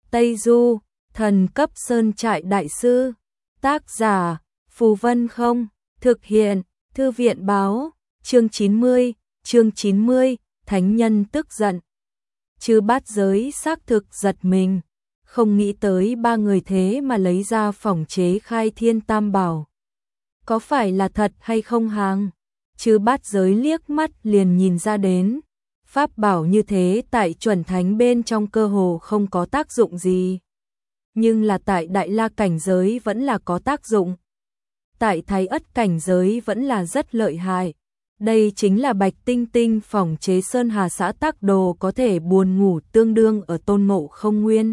Tây Du, thần cấp sơn trại đại sư. Tác giả, Phù Vân Không, thực hiện, Thư viện báo, chương 90, Thánh Nhân tức giận. Chư Bát Giới xác thực giật mình, không nghĩ tới ba người thế mà lấy ra phỏng chế Khai Thiên Tam Bảo. Có phải là thật hay không hàng? Chư Bát Giới liếc mắt liền nhìn ra đến. Pháp bảo như thế tại chuẩn thánh bên trong cơ hồ không có tác dụng gì. Nhưng là tại Đại La cảnh giới vẫn là có tác dụng. Tại Thái Ất cảnh giới vẫn là rất lợi hại. Đây chính là Bạch Tinh Tinh phỏng chế Sơn Hà xã tác đồ có thể buồn ngủ tương đương ở Tôn Ngộ Không nguyên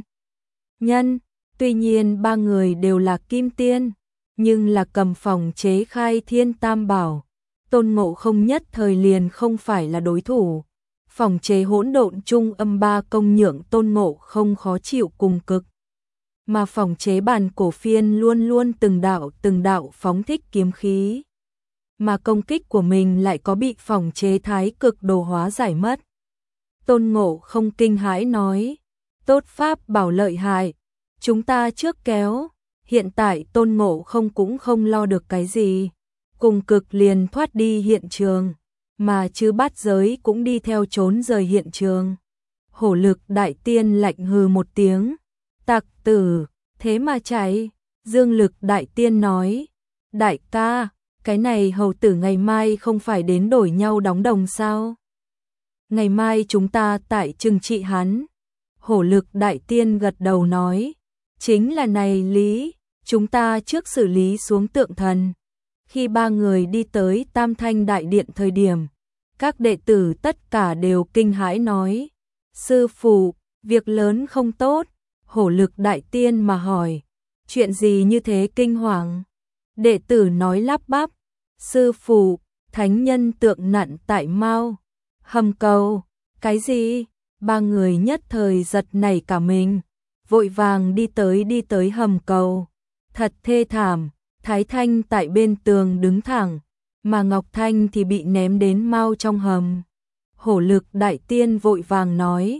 nhân. Tuy nhiên ba người đều là kim tiên, nhưng là cầm phỏng chế Khai Thiên Tam Bảo. Tôn Ngộ Không nhất thời liền không phải là đối thủ. Phỏng chế Hỗn Độn Trung Âm Ba Công nhượng Tôn Ngộ Không khó chịu cùng cực. Mà phỏng chế Bản Cổ Phiên luôn luôn từng đạo phóng thích kiếm khí. Mà công kích của mình lại có bị phỏng chế Thái Cực Đồ hóa giải mất. Tôn Ngộ Không kinh hãi nói, tốt pháp bảo lợi hại, chúng ta trước kéo. Hiện tại Tôn Ngộ Không cũng không lo được cái gì, cùng cực liền thoát đi hiện trường, mà Chư Bát Giới cũng đi theo trốn rời hiện trường. Hổ Lực Đại Tiên lạnh hừ một tiếng, tặc tử, thế mà chạy. Dương Lực Đại Tiên nói, đại ca, cái này hầu tử ngày mai không phải đến đổi nhau đóng đồng sao? Ngày mai chúng ta tại trừng trị hắn. Hổ Lực Đại Tiên gật đầu nói, chính là này lý, chúng ta trước xử lý xuống tượng thần. Khi ba người đi tới Tam Thanh Đại Điện thời điểm, các đệ tử tất cả đều kinh hãi nói, sư phụ, việc lớn không tốt. Hổ Lực Đại Tiên mà hỏi, chuyện gì như thế kinh hoàng? Đệ tử nói lắp bắp, sư phụ, thánh nhân tượng nặn tại Mao Hầm Cầu. Cái gì? Ba người nhất thời giật nảy cả mình, vội vàng đi tới hầm cầu. Thật thê thảm, Thái Thanh tại bên tường đứng thẳng, mà Ngọc Thanh thì bị ném đến Mao trong hầm. Hổ Lực Đại Tiên vội vàng nói,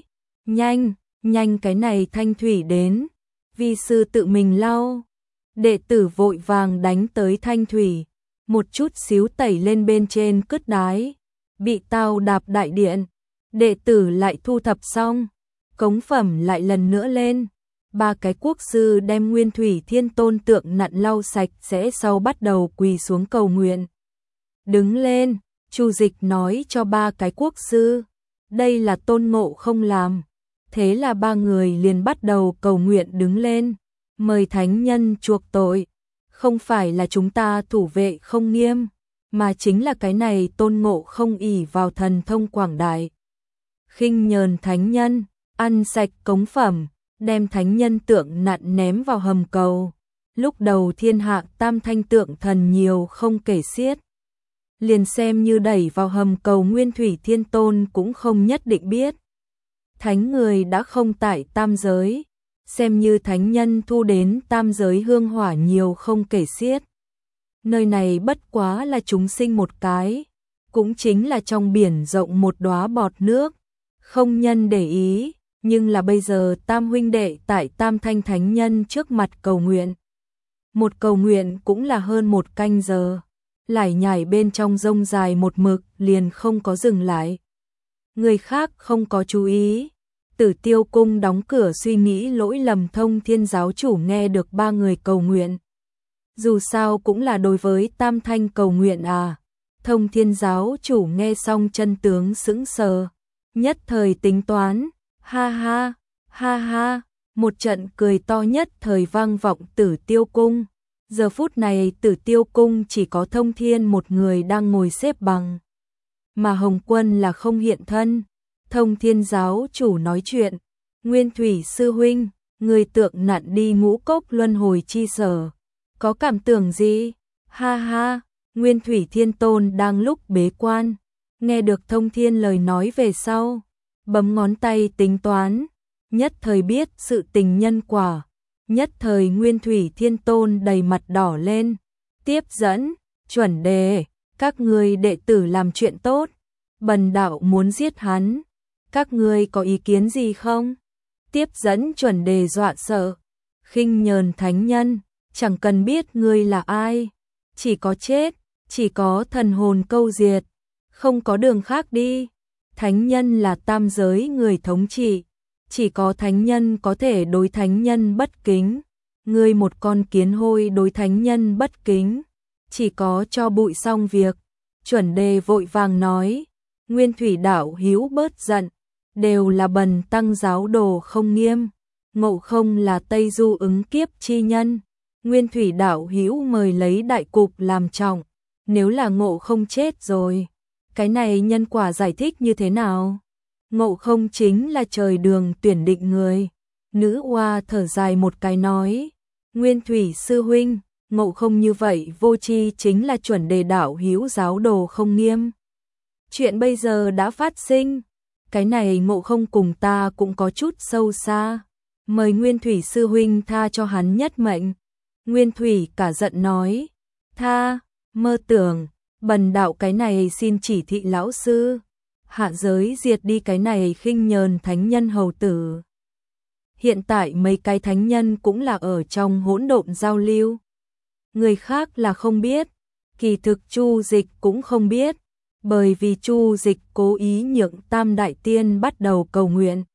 nhanh cái này thanh thủy đến, vi sư tự mình lau. Đệ tử vội vàng đánh tới thanh thủy, một chút xíu tẩy lên bên trên cứt đái, bị tao đạp đại điện. Đệ tử lại thu thập xong, cống phẩm lại lần nữa lên. Ba cái quốc sư đem Nguyên Thủy Thiên Tôn tượng nặn lau sạch sẽ sau bắt đầu quỳ xuống cầu nguyện. Đứng lên, Chu Dịch nói cho ba cái quốc sư, đây là Tôn Ngộ Không làm. Thế là ba người liền bắt đầu cầu nguyện đứng lên, mời thánh nhân chuộc tội. Không phải là chúng ta thủ vệ không nghiêm, mà chính là cái này Tôn Ngộ Không ỷ vào thần thông quảng đại, khinh nhờn thánh nhân, ăn sạch cống phẩm, đem thánh nhân tượng nặn ném vào hầm cầu. Lúc đầu thiên hạ tam thanh tượng thần nhiều không kể xiết, liền xem như đẩy vào hầm cầu Nguyên Thủy Thiên Tôn cũng không nhất định biết. Thánh người đã không tại tam giới, xem như thánh nhân thu đến tam giới hương hỏa nhiều không kể xiết. Nơi này bất quá là chúng sinh một cái, cũng chính là trong biển rộng một đóa bọt nước, không nhân để ý. Nhưng là bây giờ tam huynh đệ tại tam thanh thánh nhân trước mặt cầu nguyện. Một cầu nguyện cũng là hơn một canh giờ, lải nhải bên trong rông dài một mực liền không có dừng lại. Người khác không có chú ý. Tử Tiêu Cung đóng cửa suy nghĩ lỗi lầm. Thông Thiên giáo chủ nghe được ba người cầu nguyện, dù sao cũng là đối với tam thanh cầu nguyện à. Thông Thiên giáo chủ nghe xong chân tướng sững sờ, nhất thời tính toán, ha ha, một trận cười to nhất thời vang vọng Tử Tiêu Cung. Giờ phút này Tử Tiêu Cung chỉ có Thông Thiên một người đang ngồi xếp bằng, mà Hồng Quân là không hiện thân. Thông Thiên giáo chủ nói chuyện, Nguyên Thủy sư huynh, người tượng nặn đi ngũ cốc luân hồi chi sở, có cảm tưởng gì? Ha, Nguyên Thủy Thiên Tôn đang lúc bế quan, nghe được Thông Thiên lời nói về sau, bấm ngón tay tính toán, nhất thời biết sự tình nhân quả, nhất thời Nguyên Thủy Thiên Tôn đầy mặt đỏ lên, tiếp dẫn, chuẩn đề, các ngươi đệ tử làm chuyện tốt, bần đạo muốn giết hắn, các ngươi có ý kiến gì không? tiếp dẫn chuẩn đề dọa sợ, khinh nhờn thánh nhân, chẳng cần biết ngươi là ai, chỉ có chết, chỉ có thần hồn câu diệt, không có đường khác đi. Thánh nhân là tam giới người thống trị, chỉ có thánh nhân có thể đối thánh nhân bất kính. Ngươi một con kiến hôi đối thánh nhân bất kính, chỉ có cho bụi xong việc. Chuẩn đề vội vàng nói, Nguyên Thủy đạo hữu bớt giận, đều là bần tăng giáo đồ không nghiêm. Ngộ Không là Tây Du ứng kiếp chi nhân, Nguyên Thủy đạo hữu mời lấy đại cục làm trọng. Nếu là Ngộ Không chết rồi, cái này nhân quả giải thích như thế nào? Ngộ Không chính là trời đường tuyển định người. Nữ oa thở dài một cái nói, Nguyên Thủy sư huynh, Ngộ Không như vậy vô tri chính là chuẩn đề đạo hữu giáo đồ không nghiêm. Chuyện bây giờ đã phát sinh, cái này Ngộ Không cùng ta cũng có chút sâu xa, mời Nguyên Thủy sư huynh tha cho hắn nhất mệnh. Nguyên Thủy cả giận nói, tha, mơ tưởng, bần đạo cái này xin chỉ thị lão sư, hạ giới diệt đi cái này khinh nhờn thánh nhân hầu tử. Hiện tại mấy cái thánh nhân cũng là ở trong hỗn độn giao lưu. Người khác là không biết, kỳ thực Chu Dịch cũng không biết, bởi vì Chu Dịch cố ý nhượng Tam Đại Tiên bắt đầu cầu nguyện.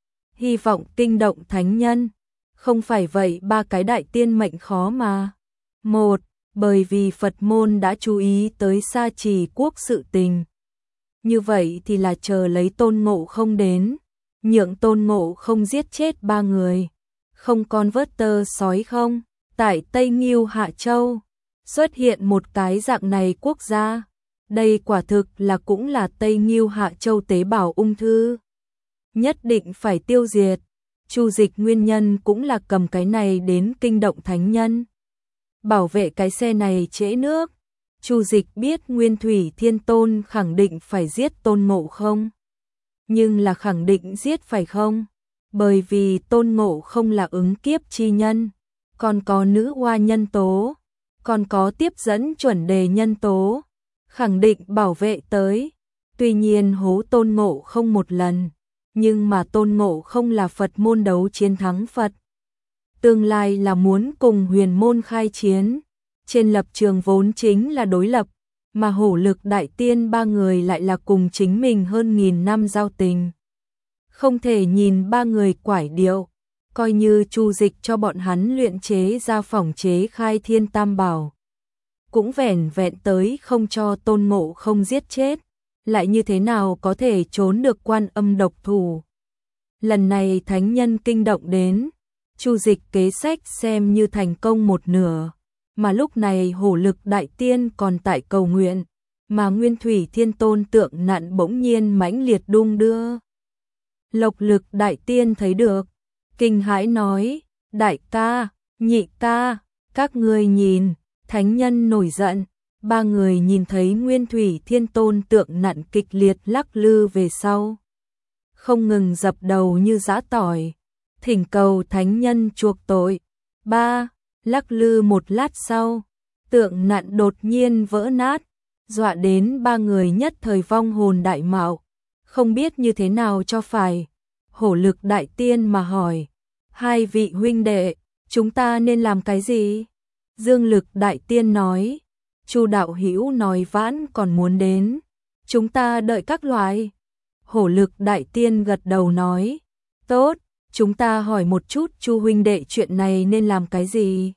Hy vọng kinh động thánh nhân, không phải vậy ba cái đại tiên mệnh khó mà. Một, bởi vì Phật môn đã chú ý tới Sa Trì quốc sự tình. Như vậy thì là chờ lấy Tôn Ngộ Không đến, nhượng Tôn Ngộ Không giết chết ba người. Không con vớt tơ sói không, tại Tây Nghiêu Hạ Châu, xuất hiện một cái dạng này quốc gia. Đây quả thực là cũng là Tây Nghiêu Hạ Châu tế bào ung thư. Nhất định phải tiêu diệt. Chu Dịch nguyên nhân cũng là cầm cái này đến kinh động thánh nhân. Bảo vệ cái xe này trễ nước. Chu Dịch biết Nguyên Thủy Thiên Tôn khẳng định phải giết Tôn Ngộ Không. Nhưng là khẳng định giết phải không? Bởi vì Tôn Ngộ Không là ứng kiếp chi nhân, còn có nữ oa nhân tố, còn có tiếp dẫn chuẩn đề nhân tố, khẳng định bảo vệ tới. Tuy nhiên hố Tôn Ngộ Không một lần, nhưng mà Tôn Ngộ Không là Phật môn đấu chiến thắng Phật. Tương lai là muốn cùng huyền môn khai chiến, trên lập trường vốn chính là đối lập, mà Hổ Lực Đại Tiên ba người lại là cùng chính mình hơn 1000 năm giao tình. Không thể nhìn ba người quải điệu, coi như Chu Dịch cho bọn hắn luyện chế ra phỏng chế khai thiên tam bảo. Cũng vẻn vẹn tới không cho Tôn Ngộ Không giết chết, lại như thế nào có thể trốn được Quan Âm độc thủ. Lần này thánh nhân kinh động đến, Chu Dịch kế sách xem như thành công một nửa, mà lúc này Hổ Lực Đại Tiên còn tại cầu nguyện, mà Nguyên Thủy Thiên Tôn tượng nặn bỗng nhiên mãnh liệt đung đưa. Lộc Lực Đại Tiên thấy được, kinh hãi nói, đại ca, nhị ca, các ngươi nhìn, thánh nhân nổi giận. Ba người nhìn thấy Nguyên Thủy Thiên Tôn tượng nặn kịch liệt lắc lư về sau, không ngừng dập đầu như giã tỏi, thỉnh cầu thánh nhân chuộc tội. Ba, lắc lư một lát sau, tượng nặn đột nhiên vỡ nát, dọa đến ba người nhất thời vong hồn đại mạo, không biết như thế nào cho phải. Hổ Lực Đại Tiên mà hỏi, hai vị huynh đệ, chúng ta nên làm cái gì? Dương Lực Đại Tiên nói, Chu đạo hữu nói vãn còn muốn đến, chúng ta đợi các loại. Hổ Lực Đại Tiên gật đầu nói, tốt, chúng ta hỏi một chút Chu huynh đệ chuyện này nên làm cái gì.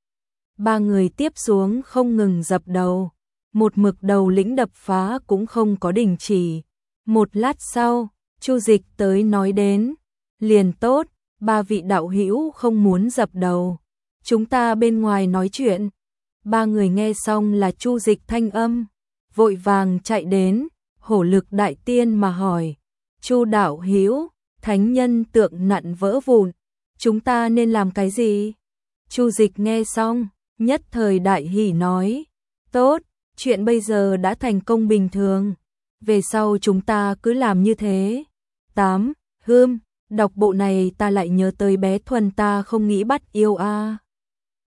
Ba người tiếp xuống không ngừng dập đầu, một mực đầu lĩnh đập phá cũng không có đình chỉ. Một lát sau, Chu Dịch tới nói đến, liền tốt, ba vị đạo hữu không muốn dập đầu, chúng ta bên ngoài nói chuyện. Ba người nghe xong là Chu Dịch thanh âm, vội vàng chạy đến, Hổ Lực Đại Tiên mà hỏi, Chu đạo hữu, thánh nhân tượng nặn vỡ vụn, chúng ta nên làm cái gì? Chu Dịch nghe xong, nhất thời đại hỉ nói, tốt, chuyện bây giờ đã thành công bình thường, về sau chúng ta cứ làm như thế. 8. Đọc bộ này ta lại nhớ tới bé Thuần ta không nghĩ bắt yêu a.